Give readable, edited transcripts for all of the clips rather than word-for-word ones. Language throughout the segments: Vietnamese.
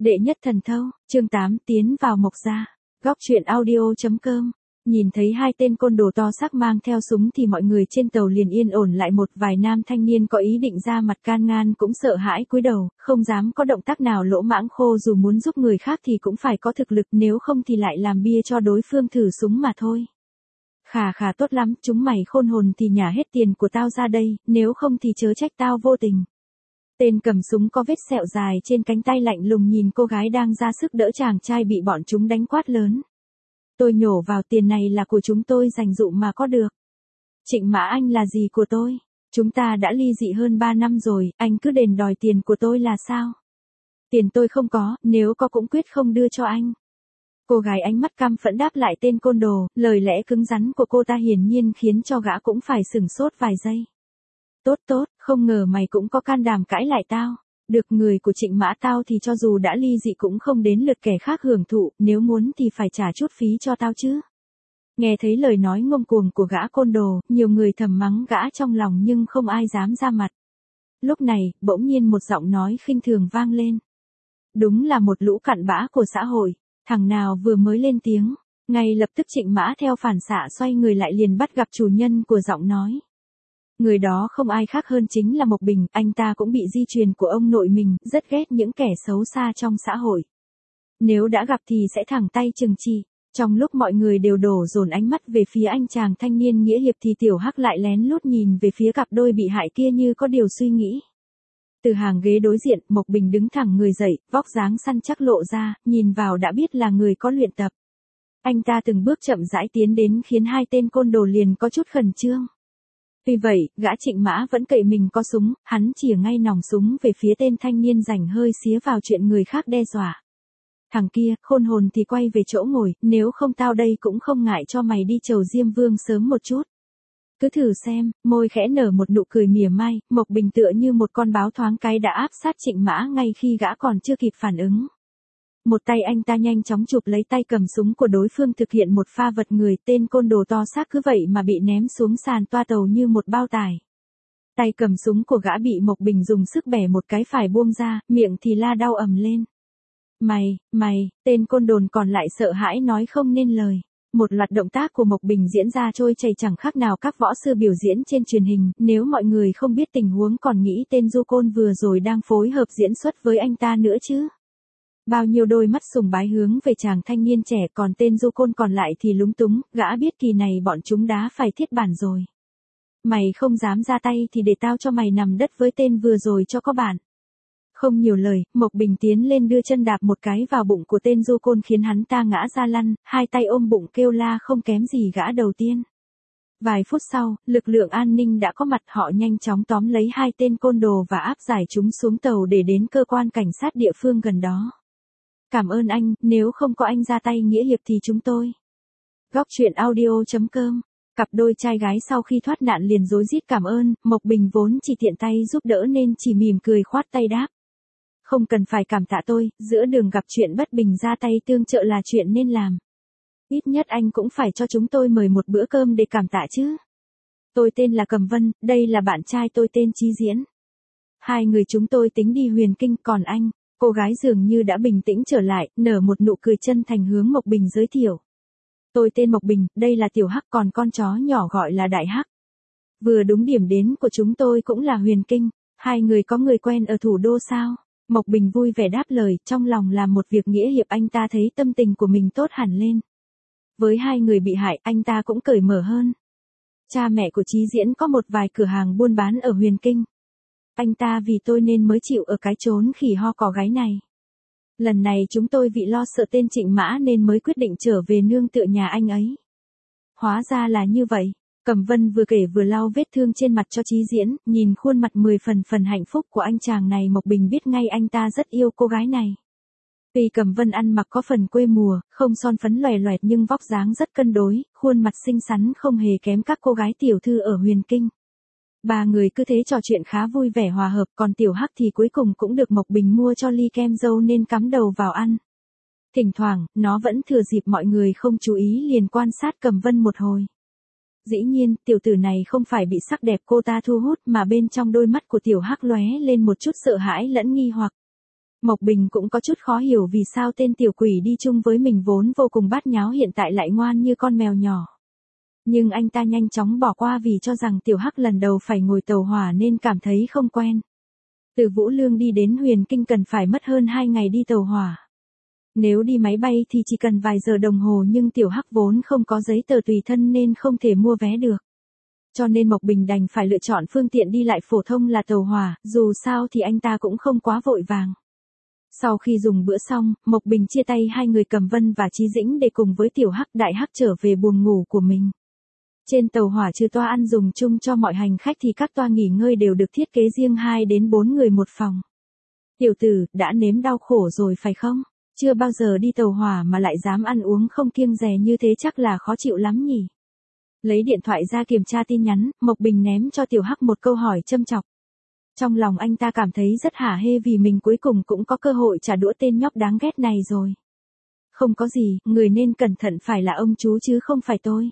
Đệ nhất thần thâu, chương 8 tiến vào Mộc gia. Góc truyện audio.com. Nhìn thấy hai tên côn đồ to xác mang theo súng thì mọi người trên tàu liền yên ổn lại, một vài nam thanh niên có ý định ra mặt can ngăn cũng sợ hãi cúi đầu, không dám có động tác nào lỗ mãng khô, dù muốn giúp người khác thì cũng phải có thực lực, nếu không thì lại làm bia cho đối phương thử súng mà thôi. Khà tốt lắm, chúng mày khôn hồn thì nhả hết tiền của tao ra đây, nếu không thì chớ trách tao vô tình. Tên cầm súng có vết sẹo dài trên cánh tay lạnh lùng nhìn cô gái đang ra sức đỡ chàng trai bị bọn chúng đánh, quát lớn. Tôi nhổ vào, tiền này là của chúng tôi dành dụm mà có được. Trịnh Mã Anh là gì của tôi? Chúng ta đã ly dị hơn 3 năm rồi, anh cứ đền đòi tiền của tôi là sao? Tiền tôi không có, nếu có cũng quyết không đưa cho anh. Cô gái ánh mắt căm phẫn đáp lại tên côn đồ, lời lẽ cứng rắn của cô ta hiển nhiên khiến cho gã cũng phải sửng sốt vài giây. Tốt, không ngờ mày cũng có can đảm cãi lại tao. Được, người của Trịnh Mã tao thì cho dù đã ly dị cũng không đến lượt kẻ khác hưởng thụ, nếu muốn thì phải trả chút phí cho tao chứ. Nghe thấy lời nói ngông cuồng của gã côn đồ, nhiều người thầm mắng gã trong lòng nhưng không ai dám ra mặt. Lúc này, bỗng nhiên một giọng nói khinh thường vang lên. Đúng là một lũ cặn bã của xã hội, thằng nào vừa mới lên tiếng, ngay lập tức Trịnh Mã theo phản xạ xoay người lại liền bắt gặp chủ nhân của giọng nói. Người đó không ai khác hơn chính là Mộc Bình, anh ta cũng bị di truyền của ông nội mình, rất ghét những kẻ xấu xa trong xã hội. Nếu đã gặp thì sẽ thẳng tay trừng trị. Trong lúc mọi người đều đổ dồn ánh mắt về phía anh chàng thanh niên nghĩa hiệp thì Tiểu Hắc lại lén lút nhìn về phía cặp đôi bị hại kia như có điều suy nghĩ. Từ hàng ghế đối diện, Mộc Bình đứng thẳng người dậy, vóc dáng săn chắc lộ ra, nhìn vào đã biết là người có luyện tập. Anh ta từng bước chậm rãi tiến đến khiến hai tên côn đồ liền có chút khẩn trương. Vì vậy, gã Trịnh Mã vẫn cậy mình có súng, hắn chĩa ngay nòng súng về phía tên thanh niên rảnh hơi xía vào chuyện người khác đe dọa. Thằng kia, khôn hồn thì quay về chỗ ngồi, nếu không tao đây cũng không ngại cho mày đi chầu Diêm Vương sớm một chút. Cứ thử xem, môi khẽ nở một nụ cười mỉa mai, Mộc Bình tựa như một con báo thoáng cái đã áp sát Trịnh Mã ngay khi gã còn chưa kịp phản ứng. Một tay anh ta nhanh chóng chụp lấy tay cầm súng của đối phương thực hiện một pha vật người, tên côn đồ to xác cứ vậy mà bị ném xuống sàn toa tàu như một bao tải. Tay cầm súng của gã bị Mộc Bình dùng sức bẻ một cái phải buông ra, miệng thì la đau ầm lên. Mày, tên côn đồn còn lại sợ hãi nói không nên lời. Một loạt động tác của Mộc Bình diễn ra trôi chảy chẳng khác nào các võ sư biểu diễn trên truyền hình, nếu mọi người không biết tình huống còn nghĩ tên du côn vừa rồi đang phối hợp diễn xuất với anh ta nữa chứ. Bao nhiêu đôi mắt sùng bái hướng về chàng thanh niên trẻ, còn tên du côn còn lại thì lúng túng, gã biết kỳ này bọn chúng đá phải thiết bản rồi. Mày không dám ra tay thì để tao cho mày nằm đất với tên vừa rồi cho có bản. Không nhiều lời, Mộc Bình tiến lên đưa chân đạp một cái vào bụng của tên du côn khiến hắn ta ngã ra lăn, hai tay ôm bụng kêu la không kém gì gã đầu tiên. Vài phút sau, lực lượng an ninh đã có mặt, họ nhanh chóng tóm lấy hai tên côn đồ và áp giải chúng xuống tàu để đến cơ quan cảnh sát địa phương gần đó. Cảm ơn anh, nếu không có anh ra tay nghĩa hiệp thì chúng tôi. Góc truyện audio.com. Cặp đôi trai gái sau khi thoát nạn liền rối rít cảm ơn, Mộc Bình vốn chỉ tiện tay giúp đỡ nên chỉ mỉm cười khoát tay đáp. Không cần phải cảm tạ tôi, giữa đường gặp chuyện bất bình ra tay tương trợ là chuyện nên làm. Ít nhất anh cũng phải cho chúng tôi mời một bữa cơm để cảm tạ chứ. Tôi tên là Cẩm Vân, đây là bạn trai tôi tên Chí Diễn. Hai người chúng tôi tính đi Huyền Kinh, còn anh? Cô gái dường như đã bình tĩnh trở lại, nở một nụ cười chân thành hướng Mộc Bình giới thiệu. Tôi tên Mộc Bình, đây là Tiểu Hắc, còn con chó nhỏ gọi là Đại Hắc. Vừa đúng điểm đến của chúng tôi cũng là Huyền Kinh, hai người có người quen ở thủ đô sao? Mộc Bình vui vẻ đáp lời, trong lòng làm một việc nghĩa hiệp anh ta thấy tâm tình của mình tốt hẳn lên. Với hai người bị hại, anh ta cũng cởi mở hơn. Cha mẹ của Chí Diễn có một vài cửa hàng buôn bán ở Huyền Kinh. Anh ta vì tôi nên mới chịu ở cái chốn khỉ ho cò gáy này. Lần này chúng tôi vì lo sợ tên Trịnh Mã nên mới quyết định trở về nương tựa nhà anh ấy. Hóa ra là như vậy. Cẩm Vân vừa kể vừa lau vết thương trên mặt cho Chí Diễn, nhìn khuôn mặt 10 phần hạnh phúc của anh chàng này, Mộc Bình biết ngay anh ta rất yêu cô gái này. Tuy Cẩm Vân ăn mặc có phần quê mùa, không son phấn loè loẹt nhưng vóc dáng rất cân đối, khuôn mặt xinh xắn không hề kém các cô gái tiểu thư ở Huyền Kinh. Ba người cứ thế trò chuyện khá vui vẻ hòa hợp, còn Tiểu Hắc thì cuối cùng cũng được Mộc Bình mua cho ly kem dâu nên cắm đầu vào ăn. Thỉnh thoảng, nó vẫn thừa dịp mọi người không chú ý liền quan sát Cẩm Vân một hồi. Dĩ nhiên, tiểu tử này không phải bị sắc đẹp cô ta thu hút mà bên trong đôi mắt của Tiểu Hắc lóe lên một chút sợ hãi lẫn nghi hoặc. Mộc Bình cũng có chút khó hiểu vì sao tên tiểu quỷ đi chung với mình vốn vô cùng bát nháo hiện tại lại ngoan như con mèo nhỏ. Nhưng anh ta nhanh chóng bỏ qua vì cho rằng tiểu hắc lần đầu phải ngồi tàu hỏa nên cảm thấy không quen. Từ Vũ Lương đi đến Huyền Kinh cần phải mất hơn 2 ngày đi tàu hỏa. Nếu đi máy bay thì chỉ cần vài giờ đồng hồ nhưng tiểu hắc vốn không có giấy tờ tùy thân nên không thể mua vé được. Cho nên Mộc Bình đành phải lựa chọn phương tiện đi lại phổ thông là tàu hỏa, dù sao thì anh ta cũng không quá vội vàng. Sau khi dùng bữa xong, Mộc Bình chia tay hai người Cẩm Vân và Chí Dĩnh để cùng với tiểu hắc đại hắc trở về buồng ngủ của mình. Trên tàu hỏa trừ toa ăn dùng chung cho mọi hành khách thì các toa nghỉ ngơi đều được thiết kế riêng 2 đến 4 người một phòng. Tiểu tử, đã nếm đau khổ rồi phải không? Chưa bao giờ đi tàu hỏa mà lại dám ăn uống không kiêng dè như thế chắc là khó chịu lắm nhỉ. Lấy điện thoại ra kiểm tra tin nhắn, Mộc Bình ném cho tiểu hắc một câu hỏi châm chọc. Trong lòng anh ta cảm thấy rất hả hê vì mình cuối cùng cũng có cơ hội trả đũa tên nhóc đáng ghét này rồi. Không có gì, người nên cẩn thận phải là ông chú chứ không phải tôi.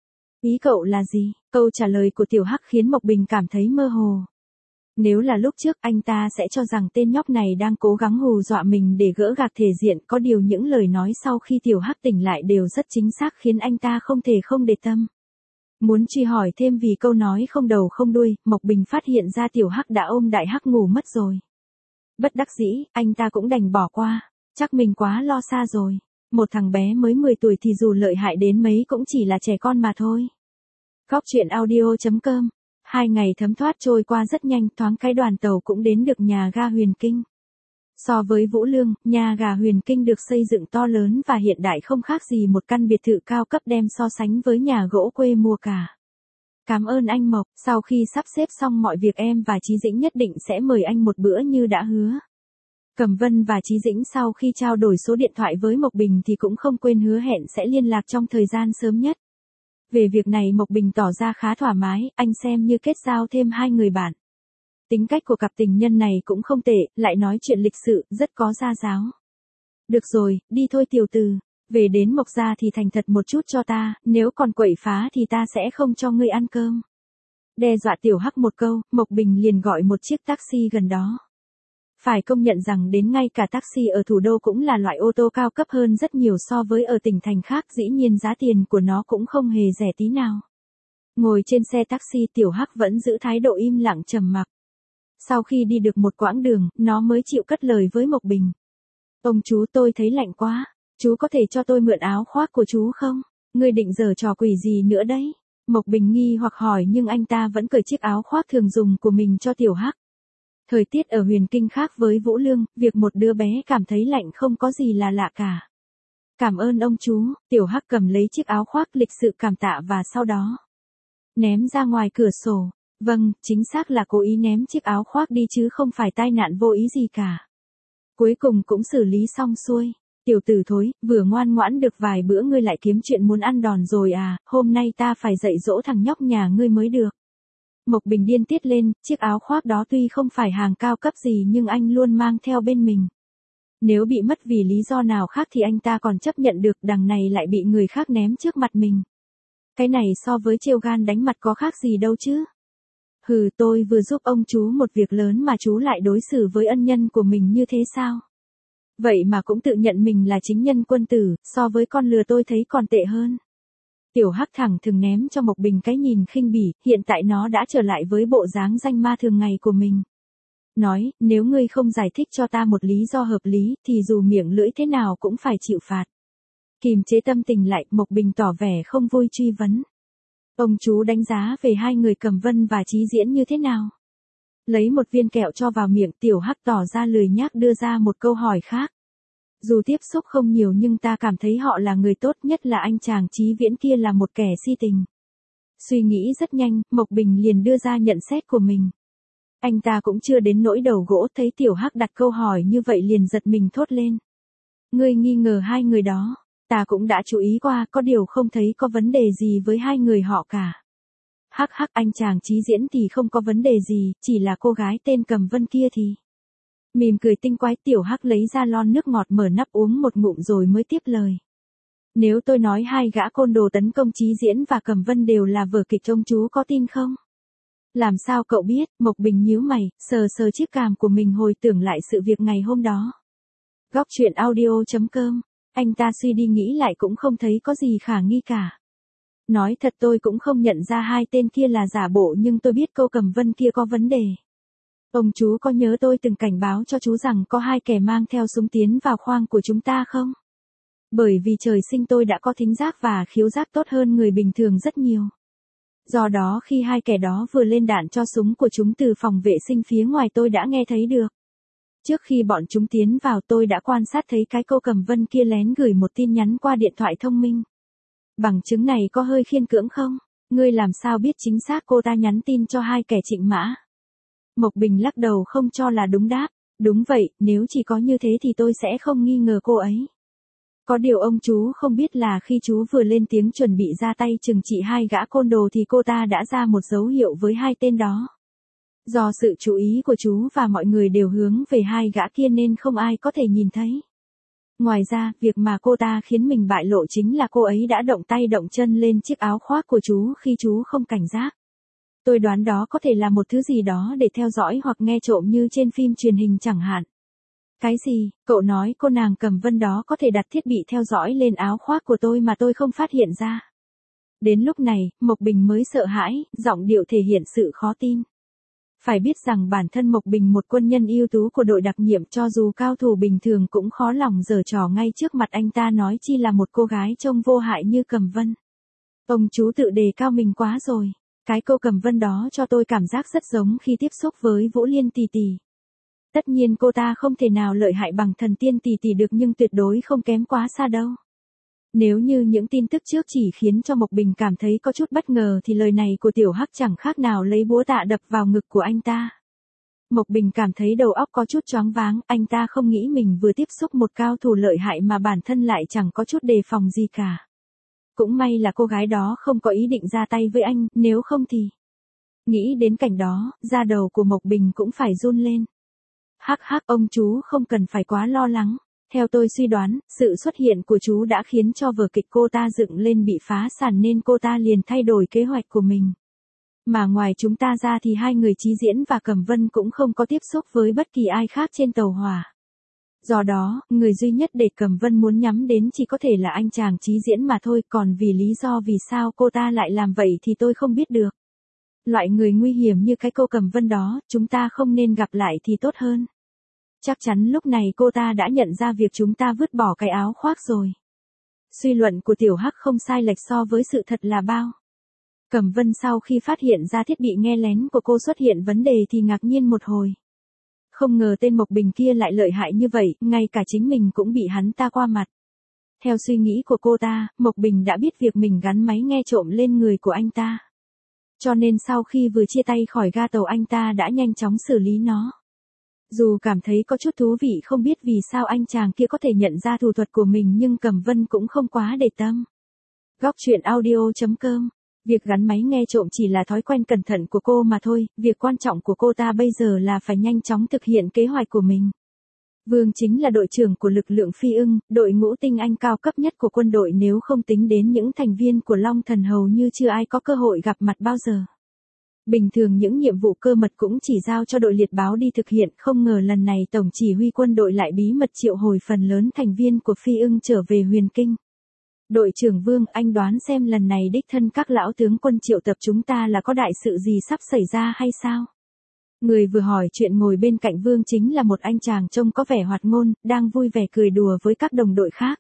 Ý cậu là gì? Câu trả lời của tiểu hắc khiến Mộc Bình cảm thấy mơ hồ. Nếu là lúc trước anh ta sẽ cho rằng tên nhóc này đang cố gắng hù dọa mình để gỡ gạc thể diện, có điều những lời nói sau khi tiểu hắc tỉnh lại đều rất chính xác khiến anh ta không thể không để tâm. Muốn truy hỏi thêm vì câu nói không đầu không đuôi, Mộc Bình phát hiện ra tiểu hắc đã ôm đại hắc ngủ mất rồi. Bất đắc dĩ, anh ta cũng đành bỏ qua, chắc mình quá lo xa rồi. Một thằng bé mới 10 tuổi thì dù lợi hại đến mấy cũng chỉ là trẻ con mà thôi. Góc truyện audio.com. 2 ngày thấm thoát trôi qua rất nhanh, thoáng cái đoàn tàu cũng đến được nhà ga Huyền Kinh. So với Vũ Lương, nhà ga Huyền Kinh được xây dựng to lớn và hiện đại không khác gì một căn biệt thự cao cấp đem so sánh với nhà gỗ quê mùa cả. Cảm ơn anh Mộc, sau khi sắp xếp xong mọi việc em và Chí Dĩnh nhất định sẽ mời anh một bữa như đã hứa. Cẩm Vân và Chí Dĩnh sau khi trao đổi số điện thoại với Mộc Bình thì cũng không quên hứa hẹn sẽ liên lạc trong thời gian sớm nhất. Về việc này Mộc Bình tỏ ra khá thoải mái, anh xem như kết giao thêm 2 người bạn. Tính cách của cặp tình nhân này cũng không tệ, lại nói chuyện lịch sự, rất có gia giáo. Được rồi, đi thôi tiểu tử, về đến Mộc gia thì thành thật một chút cho ta, nếu còn quậy phá thì ta sẽ không cho ngươi ăn cơm. Đe dọa tiểu hắc một câu, Mộc Bình liền gọi một chiếc taxi gần đó. Phải công nhận rằng đến ngay cả taxi ở thủ đô cũng là loại ô tô cao cấp hơn rất nhiều so với ở tỉnh thành khác, dĩ nhiên giá tiền của nó cũng không hề rẻ tí nào. Ngồi trên xe taxi tiểu hắc vẫn giữ thái độ im lặng trầm mặc. Sau khi đi được một quãng đường, nó mới chịu cất lời với Mộc Bình. Ông chú tôi thấy lạnh quá, chú có thể cho tôi mượn áo khoác của chú không? Ngươi định giở trò quỷ gì nữa đấy? Mộc Bình nghi hoặc hỏi nhưng anh ta vẫn cởi chiếc áo khoác thường dùng của mình cho tiểu hắc. Thời tiết ở Huyền Kinh khác với Vũ Lương, việc một đứa bé cảm thấy lạnh không có gì là lạ cả. Cảm ơn ông chú, tiểu hắc cầm lấy chiếc áo khoác lịch sự cảm tạ và sau đó ném ra ngoài cửa sổ. Vâng, chính xác là cố ý ném chiếc áo khoác đi chứ không phải tai nạn vô ý gì cả. Cuối cùng cũng xử lý xong xuôi. Tiểu tử thối, vừa ngoan ngoãn được vài bữa ngươi lại kiếm chuyện muốn ăn đòn rồi à, hôm nay ta phải dạy dỗ thằng nhóc nhà ngươi mới được. Mộc Bình điên tiết lên, chiếc áo khoác đó tuy không phải hàng cao cấp gì nhưng anh luôn mang theo bên mình. Nếu bị mất vì lý do nào khác thì anh ta còn chấp nhận được, đằng này lại bị người khác ném trước mặt mình. Cái này so với trêu gan đánh mặt có khác gì đâu chứ. Hừ, tôi vừa giúp ông chú một việc lớn mà chú lại đối xử với ân nhân của mình như thế sao? Vậy mà cũng tự nhận mình là chính nhân quân tử, so với con lừa tôi thấy còn tệ hơn. Tiểu hắc thẳng thừng ném cho Mộc Bình cái nhìn khinh bỉ, hiện tại nó đã trở lại với bộ dáng danh ma thường ngày của mình. Nói, nếu ngươi không giải thích cho ta một lý do hợp lý, thì dù miệng lưỡi thế nào cũng phải chịu phạt. Kìm chế tâm tình lại, Mộc Bình tỏ vẻ không vui truy vấn. Ông chú đánh giá về 2 người Cẩm Vân và Chí Diễn như thế nào? Lấy một viên kẹo cho vào miệng, tiểu hắc tỏ ra lười nhác đưa ra một câu hỏi khác. Dù tiếp xúc không nhiều nhưng ta cảm thấy họ là người tốt, nhất là anh chàng Chí Viễn kia là một kẻ si tình. Suy nghĩ rất nhanh, Mộc Bình liền đưa ra nhận xét của mình. Anh ta cũng chưa đến nỗi đầu gỗ, thấy tiểu hắc đặt câu hỏi như vậy liền giật mình thốt lên. Ngươi nghi ngờ 2 người đó, ta cũng đã chú ý qua, có điều không thấy có vấn đề gì với 2 người họ cả. Hắc hắc, anh chàng Chí Diễn thì không có vấn đề gì, chỉ là cô gái tên Cẩm Vân kia thì. Mỉm cười tinh quái, tiểu hắc lấy ra lon nước ngọt mở nắp uống một ngụm rồi mới tiếp lời. Nếu tôi nói 2 gã côn đồ tấn công Chí Diễn và Cẩm Vân đều là vở kịch, ông chú có tin không? Làm sao cậu biết? Mộc Bình nhíu mày, sờ sờ chiếc cằm của mình hồi tưởng lại sự việc ngày hôm đó. Góc truyện audio.com, anh ta suy đi nghĩ lại cũng không thấy có gì khả nghi cả. Nói thật tôi cũng không nhận ra hai tên kia là giả bộ nhưng tôi biết cô Cẩm Vân kia có vấn đề. Ông chú có nhớ tôi từng cảnh báo cho chú rằng có hai kẻ mang theo súng tiến vào khoang của chúng ta không? Bởi vì trời sinh tôi đã có thính giác và khiếu giác tốt hơn người bình thường rất nhiều. Do đó khi hai kẻ đó vừa lên đạn cho súng của chúng từ phòng vệ sinh phía ngoài tôi đã nghe thấy được. Trước khi bọn chúng tiến vào tôi đã quan sát thấy cái cô Cẩm Vân kia lén gửi một tin nhắn qua điện thoại thông minh. Bằng chứng này có hơi khiên cưỡng không? Ngươi làm sao biết chính xác cô ta nhắn tin cho hai kẻ Trịnh Mã? Mộc Bình lắc đầu không cho là đúng đáp. Đúng vậy, nếu chỉ có như thế thì tôi sẽ không nghi ngờ cô ấy. Có điều ông chú không biết là khi chú vừa lên tiếng chuẩn bị ra tay trừng trị hai gã côn đồ thì cô ta đã ra một dấu hiệu với hai tên đó. Do sự chú ý của chú và mọi người đều hướng về hai gã kia nên không ai có thể nhìn thấy. Ngoài ra, việc mà cô ta khiến mình bại lộ chính là cô ấy đã động tay động chân lên chiếc áo khoác của chú khi chú không cảnh giác. Tôi đoán đó có thể là một thứ gì đó để theo dõi hoặc nghe trộm như trên phim truyền hình chẳng hạn. Cái gì, cậu nói cô nàng Cẩm Vân đó có thể đặt thiết bị theo dõi lên áo khoác của tôi mà tôi không phát hiện ra. Đến lúc này, Mộc Bình mới sợ hãi, giọng điệu thể hiện sự khó tin. Phải biết rằng bản thân Mộc Bình một quân nhân ưu tú của đội đặc nhiệm cho dù cao thủ bình thường cũng khó lòng giở trò ngay trước mặt anh ta nói chi là một cô gái trông vô hại như Cẩm Vân. Ông chú tự đề cao mình quá rồi. Cái cô Cẩm Vân đó cho tôi cảm giác rất giống khi tiếp xúc với Vũ Liên tỷ tỷ. Tất nhiên cô ta không thể nào lợi hại bằng thần tiên tỷ tỷ được nhưng tuyệt đối không kém quá xa đâu. Nếu như những tin tức trước chỉ khiến cho Mộc Bình cảm thấy có chút bất ngờ thì lời này của Tiểu Hắc chẳng khác nào lấy búa tạ đập vào ngực của anh ta. Mộc Bình cảm thấy đầu óc có chút choáng váng, anh ta không nghĩ mình vừa tiếp xúc một cao thủ lợi hại mà bản thân lại chẳng có chút đề phòng gì cả. Cũng may là cô gái đó không có ý định ra tay với anh, nếu không thì... Nghĩ đến cảnh đó, da đầu của Mộc Bình cũng phải run lên. Hắc hắc, ông chú không cần phải quá lo lắng. Theo tôi suy đoán, sự xuất hiện của chú đã khiến cho vở kịch cô ta dựng lên bị phá sản nên cô ta liền thay đổi kế hoạch của mình. Mà ngoài chúng ta ra thì hai người Chí Diễn và Cẩm Vân cũng không có tiếp xúc với bất kỳ ai khác trên tàu hỏa. Do đó, người duy nhất để Cẩm Vân muốn nhắm đến chỉ có thể là anh chàng Chí Diễn mà thôi, còn vì lý do vì sao cô ta lại làm vậy thì tôi không biết được. Loại người nguy hiểm như cái cô Cẩm Vân đó, chúng ta không nên gặp lại thì tốt hơn. Chắc chắn lúc này cô ta đã nhận ra việc chúng ta vứt bỏ cái áo khoác rồi. Suy luận của Tiểu Hắc không sai lệch so với sự thật là bao. Cẩm Vân sau khi phát hiện ra thiết bị nghe lén của cô xuất hiện vấn đề thì ngạc nhiên một hồi. Không ngờ tên Mộc Bình kia lại lợi hại như vậy, ngay cả chính mình cũng bị hắn ta qua mặt. Theo suy nghĩ của cô ta, Mộc Bình đã biết việc mình gắn máy nghe trộm lên người của anh ta. Cho nên sau khi vừa chia tay khỏi ga tàu anh ta đã nhanh chóng xử lý nó. Dù cảm thấy có chút thú vị không biết vì sao anh chàng kia có thể nhận ra thủ thuật của mình nhưng Cẩm Vân cũng không quá để tâm. Góc truyện audio.com, việc gắn máy nghe trộm chỉ là thói quen cẩn thận của cô mà thôi, việc quan trọng của cô ta bây giờ là phải nhanh chóng thực hiện kế hoạch của mình. Vương chính là đội trưởng của lực lượng Phi Ưng, đội ngũ tinh anh cao cấp nhất của quân đội nếu không tính đến những thành viên của Long Thần hầu như chưa ai có cơ hội gặp mặt bao giờ. Bình thường những nhiệm vụ cơ mật cũng chỉ giao cho đội liệt báo đi thực hiện, không ngờ lần này Tổng chỉ huy quân đội lại bí mật triệu hồi phần lớn thành viên của Phi Ưng trở về Huyền Kinh. Đội trưởng Vương, anh đoán xem lần này đích thân các lão tướng quân triệu tập chúng ta là có đại sự gì sắp xảy ra hay sao? Người vừa hỏi chuyện ngồi bên cạnh Vương chính là một anh chàng trông có vẻ hoạt ngôn, đang vui vẻ cười đùa với các đồng đội khác.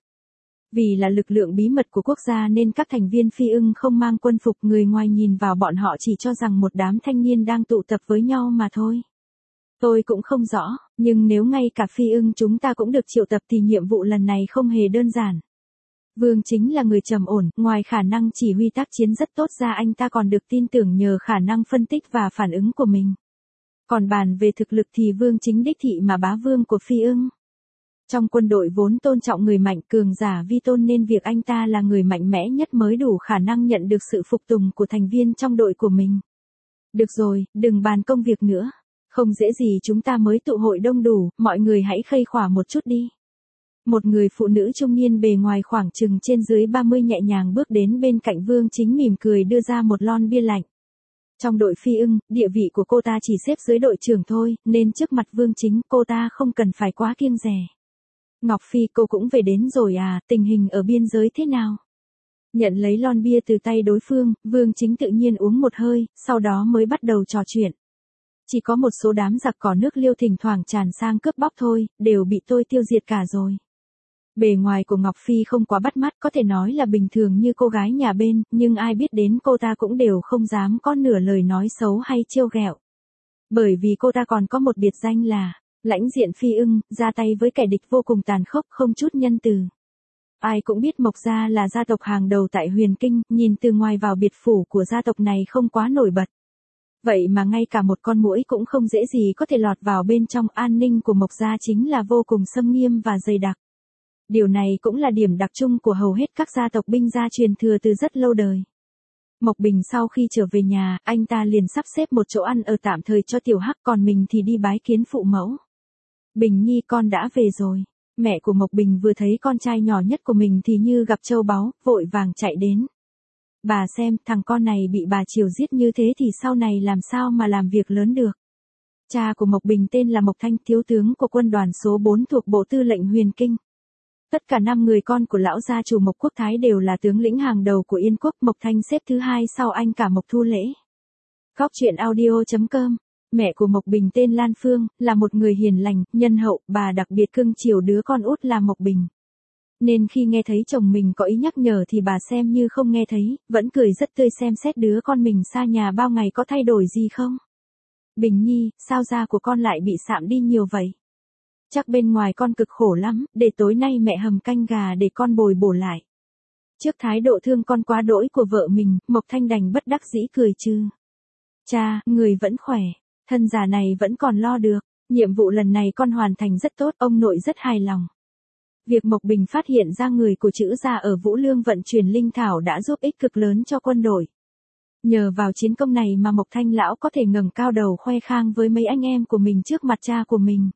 Vì là lực lượng bí mật của quốc gia nên các thành viên Phi Ưng không mang quân phục, người ngoài nhìn vào bọn họ chỉ cho rằng một đám thanh niên đang tụ tập với nhau mà thôi. Tôi cũng không rõ, nhưng nếu ngay cả Phi Ưng chúng ta cũng được triệu tập thì nhiệm vụ lần này không hề đơn giản. Vương chính là người trầm ổn, ngoài khả năng chỉ huy tác chiến rất tốt ra anh ta còn được tin tưởng nhờ khả năng phân tích và phản ứng của mình. Còn bàn về thực lực thì Vương chính đích thị mà bá vương của Phi Ưng. Trong quân đội vốn tôn trọng người mạnh cường giả vi tôn nên việc anh ta là người mạnh mẽ nhất mới đủ khả năng nhận được sự phục tùng của thành viên trong đội của mình. Được rồi, đừng bàn công việc nữa. Không dễ gì chúng ta mới tụ hội đông đủ, mọi người hãy khây khỏa một chút đi. Một người phụ nữ trung niên bề ngoài khoảng chừng trên dưới 30 nhẹ nhàng bước đến bên cạnh Vương chính mỉm cười đưa ra một lon bia lạnh. Trong đội Phi Ưng, địa vị của cô ta chỉ xếp dưới đội trưởng thôi, nên trước mặt Vương chính cô ta không cần phải quá kiêng dè. Ngọc Phi cô cũng về đến rồi à, tình hình ở biên giới thế nào? Nhận lấy lon bia từ tay đối phương, Vương Chính tự nhiên uống một hơi, sau đó mới bắt đầu trò chuyện. Chỉ có một số đám giặc cỏ nước Liêu thỉnh thoảng tràn sang cướp bóc thôi, đều bị tôi tiêu diệt cả rồi. Bề ngoài của Ngọc Phi không quá bắt mắt, có thể nói là bình thường như cô gái nhà bên, nhưng ai biết đến cô ta cũng đều không dám có nửa lời nói xấu hay trêu ghẹo. Bởi vì cô ta còn có một biệt danh là lãnh diện phi ưng, ra tay với kẻ địch vô cùng tàn khốc, không chút nhân từ. Ai cũng biết Mộc gia là gia tộc hàng đầu tại Huyền Kinh, nhìn từ ngoài vào biệt phủ của gia tộc này không quá nổi bật. Vậy mà ngay cả một con muỗi cũng không dễ gì có thể lọt vào bên trong. An ninh của Mộc gia chính là vô cùng xâm nghiêm và dày đặc. Điều này cũng là điểm đặc trưng của hầu hết các gia tộc binh gia truyền thừa từ rất lâu đời. Mộc Bình sau khi trở về nhà, anh ta liền sắp xếp một chỗ ăn ở tạm thời cho Tiểu Hắc, còn mình thì đi bái kiến phụ mẫu. Bình Nhi con đã về rồi. Mẹ của Mộc Bình vừa thấy con trai nhỏ nhất của mình thì như gặp châu báu, vội vàng chạy đến. Bà xem, thằng con này bị bà chiều giết như thế thì sau này làm sao mà làm việc lớn được. Cha của Mộc Bình tên là Mộc Thanh, thiếu tướng của quân đoàn số 4 thuộc Bộ Tư lệnh Huyền Kinh. Tất cả 5 người con của lão gia chủ Mộc Quốc Thái đều là tướng lĩnh hàng đầu của Yên Quốc. Mộc Thanh xếp thứ 2 sau anh cả Mộc Thu Lễ. Góc truyện audio.com. Mẹ của Mộc Bình tên Lan Phương, là một người hiền lành, nhân hậu, bà đặc biệt cưng chiều đứa con út là Mộc Bình. Nên khi nghe thấy chồng mình có ý nhắc nhở thì bà xem như không nghe thấy, vẫn cười rất tươi xem xét đứa con mình xa nhà bao ngày có thay đổi gì không. Bình Nhi, sao da của con lại bị sạm đi nhiều vậy? Chắc bên ngoài con cực khổ lắm, để tối nay mẹ hầm canh gà để con bồi bổ lại. Trước thái độ thương con quá đỗi của vợ mình, Mộc Thanh đành bất đắc dĩ cười trừ. Cha, người vẫn khỏe, thân già này vẫn còn lo được, nhiệm vụ lần này con hoàn thành rất tốt, ông nội rất hài lòng. Việc Mộc Bình phát hiện ra người của Trữ gia ở Vũ Lương vận chuyển linh thảo đã giúp ích cực lớn cho quân đội. Nhờ vào chiến công này mà Mộc Thanh lão có thể ngẩng cao đầu khoe khang với mấy anh em của mình trước mặt cha của mình.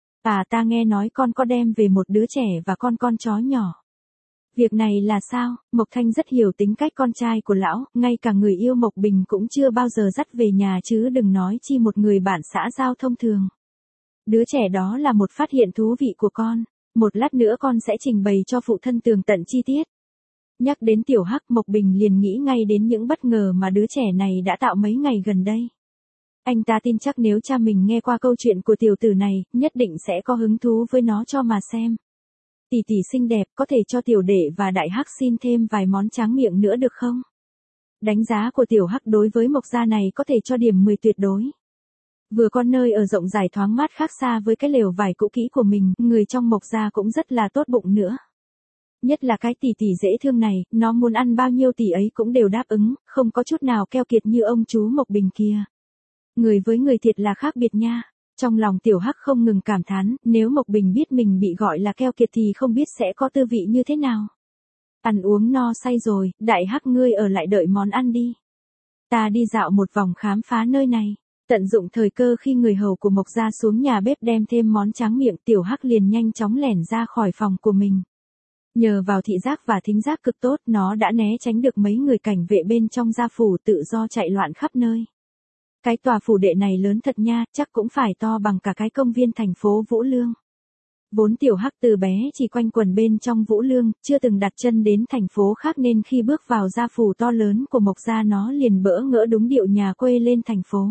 Ta nghe nói con có đem về một đứa trẻ và con chó nhỏ. Việc này là sao? Mộc Thanh rất hiểu tính cách con trai của lão, ngay cả người yêu Mộc Bình cũng chưa bao giờ dắt về nhà chứ đừng nói chi một người bạn xã giao thông thường. Đứa trẻ đó là một phát hiện thú vị của con, một lát nữa con sẽ trình bày cho phụ thân tường tận chi tiết. Nhắc đến Tiểu Hắc, Mộc Bình liền nghĩ ngay đến những bất ngờ mà đứa trẻ này đã tạo mấy ngày gần đây. Anh ta tin chắc nếu cha mình nghe qua câu chuyện của tiểu tử này, nhất định sẽ có hứng thú với nó cho mà xem. Tỷ tỷ xinh đẹp, có thể cho tiểu đệ và đại Hắc xin thêm vài món tráng miệng nữa được không? Đánh giá của Tiểu Hắc đối với Mộc gia này có thể cho điểm 10 tuyệt đối. Vừa có nơi ở rộng rãi thoáng mát khác xa với cái lều vải cũ kỹ của mình, người trong Mộc gia cũng rất là tốt bụng nữa. Nhất là cái tỷ tỷ dễ thương này, nó muốn ăn bao nhiêu tỷ ấy cũng đều đáp ứng, không có chút nào keo kiệt như ông chú Mộc Bình kia. Người với người thiệt là khác biệt nha. Trong lòng Tiểu Hắc không ngừng cảm thán, nếu Mộc Bình biết mình bị gọi là keo kiệt thì không biết sẽ có tư vị như thế nào. Ăn uống no say rồi, đại Hắc ngươi ở lại đợi món ăn đi. Ta đi dạo một vòng khám phá nơi này. Tận dụng thời cơ khi người hầu của Mộc gia xuống nhà bếp đem thêm món tráng miệng, Tiểu Hắc liền nhanh chóng lẻn ra khỏi phòng của mình. Nhờ vào thị giác và thính giác cực tốt, nó đã né tránh được mấy người cảnh vệ bên trong gia phủ tự do chạy loạn khắp nơi. Cái tòa phủ đệ này lớn thật nha, chắc cũng phải to bằng cả cái công viên thành phố Vũ Lương. Vốn Tiểu Hắc từ bé chỉ quanh quẩn bên trong Vũ Lương, chưa từng đặt chân đến thành phố khác nên khi bước vào gia phủ to lớn của Mộc gia nó liền bỡ ngỡ đúng điệu nhà quê lên thành phố.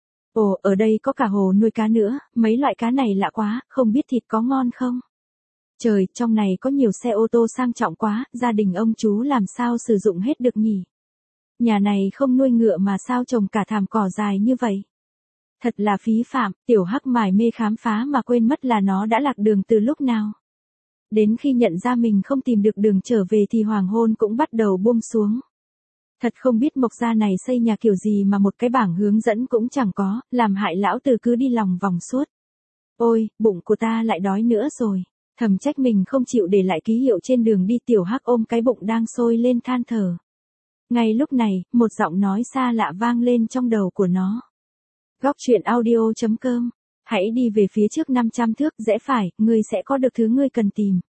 Ồ, ở đây có cả hồ nuôi cá nữa, mấy loại cá này lạ quá, không biết thịt có ngon không? Trời, trong này có nhiều xe ô tô sang trọng quá, gia đình ông chú làm sao sử dụng hết được nhỉ? Nhà này không nuôi ngựa mà sao trồng cả thảm cỏ dài như vậy? Thật là phí phạm, Tiểu Hắc mải mê khám phá mà quên mất là nó đã lạc đường từ lúc nào. Đến khi nhận ra mình không tìm được đường trở về thì hoàng hôn cũng bắt đầu buông xuống. Thật không biết Mộc gia này xây nhà kiểu gì mà một cái bảng hướng dẫn cũng chẳng có, làm hại lão tử cứ đi lòng vòng suốt. Ôi, bụng của ta lại đói nữa rồi. Thầm trách mình không chịu để lại ký hiệu trên đường đi. Tiểu Hắc ôm cái bụng đang sôi lên than thở. Ngay lúc này, một giọng nói xa lạ vang lên trong đầu của nó. Góc truyện audio.com. Hãy đi về phía trước 500 thước rẽ phải, ngươi sẽ có được thứ ngươi cần tìm.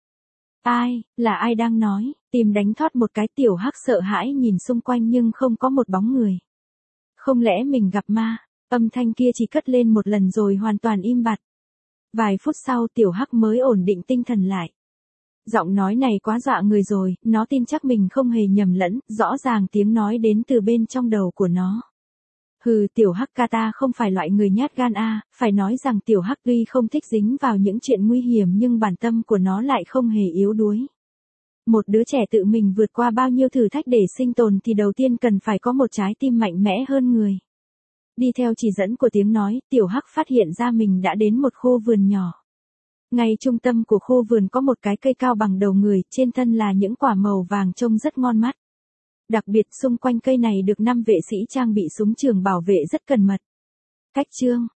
Ai, là ai đang nói? Tim đánh thót một cái. Tiểu Hắc sợ hãi nhìn xung quanh nhưng không có một bóng người. Không lẽ mình gặp ma? Âm thanh kia chỉ cất lên một lần rồi hoàn toàn im bặt. Vài phút sau tiểu hắc mới ổn định tinh thần lại. Giọng nói này quá dọa người rồi, nó tin chắc mình không hề nhầm lẫn, rõ ràng tiếng nói đến từ bên trong đầu của nó. Hừ, tiểu hắc ca ta không phải loại người nhát gan a, phải nói rằng tiểu hắc tuy không thích dính vào những chuyện nguy hiểm nhưng bản tâm của nó lại không hề yếu đuối. Một đứa trẻ tự mình vượt qua bao nhiêu thử thách để sinh tồn thì đầu tiên cần phải có một trái tim mạnh mẽ hơn người. Đi theo chỉ dẫn của tiếng nói, tiểu hắc phát hiện ra mình đã đến một khu vườn nhỏ. Ngay trung tâm của khu vườn có một cái cây cao bằng đầu người, trên thân là những quả màu vàng trông rất ngon mắt. Đặc biệt xung quanh cây này được 5 vệ sĩ trang bị súng trường bảo vệ rất cẩn mật. Cách chương